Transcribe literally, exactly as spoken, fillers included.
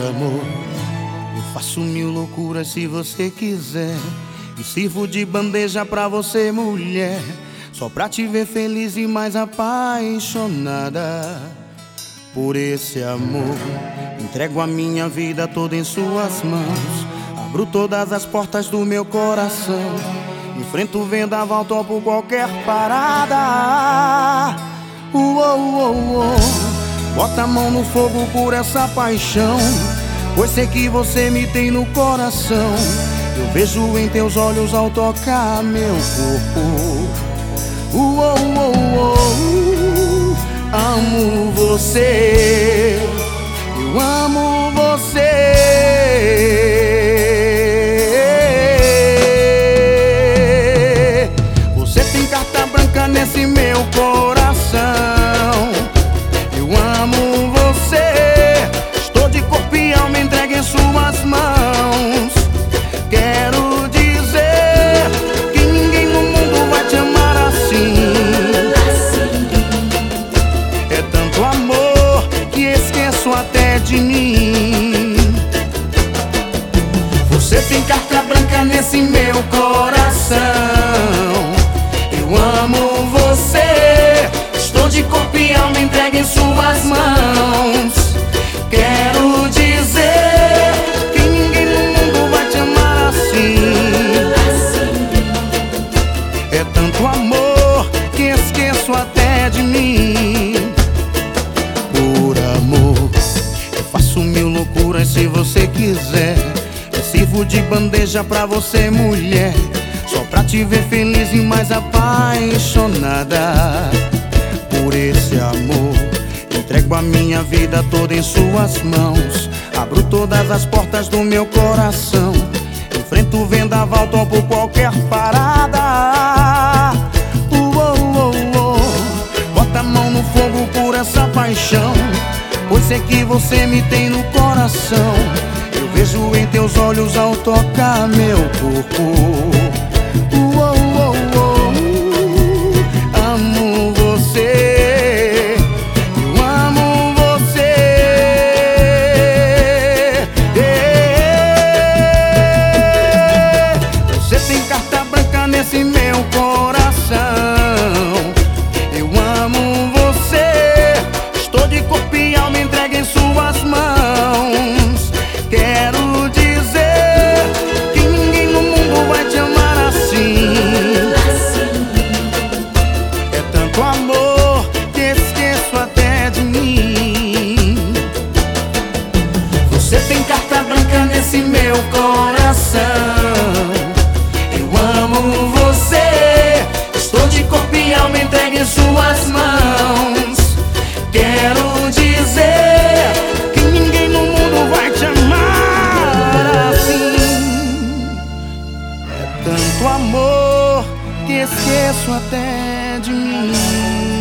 amor, eu faço mil loucuras se você quiser, e sirvo de bandeja pra você, mulher, só pra te ver feliz e mais apaixonada. Por esse amor, entrego a minha vida toda em suas mãos, abro todas as portas do meu coração, enfrento o vendaval, topo qualquer parada. Uou, uou, uou. Bota a mão no fogo por essa paixão, pois sei que você me tem no coração. Eu vejo em teus olhos ao tocar meu corpo. Uou, uou, uou. Amo você, eu amo você. Você tem carta branca nesse meu coração. Eu amo você, estou de corpo e alma entregue em suas mãos. Quero dizer que ninguém no mundo vai te amar assim. É tanto amor que esqueço até de mim. Você tem carta branca nesse meu coração. Eu amo você, estou de corpo e alma entregue em suas mãos. Quero dizer que ninguém no mundo vai te amar assim. É tanto amor que esqueço até de mim. Por amor, eu faço mil loucuras se você quiser, eu sirvo de bandeja pra você, mulher, só pra te ver feliz e mais apaixonada. Por esse amor, entrego a minha vida toda em suas mãos, abro todas as portas do meu coração, enfrento o vendaval, topo qualquer parada. Uou, uou, uou. Bota a mão no fogo por essa paixão, pois sei que você me tem no coração. Eu vejo em teus olhos ao tocar meu corpo. Uou, uou, uou. Amo você, eu amo você. Você tem carta branca nesse meu coração. Eu amo você, estou de corpo e alma entregue em suas mãos. Quero dizer que ninguém no mundo vai te amar assim. É tanto amor que esqueço até de mim. Você tem carta branca nesse meu coração. Eu amo você, estou de corpo e alma entregue em suas mãos. Quero dizer que ninguém no mundo vai te amar assim. É tanto amor que esqueço até de mim.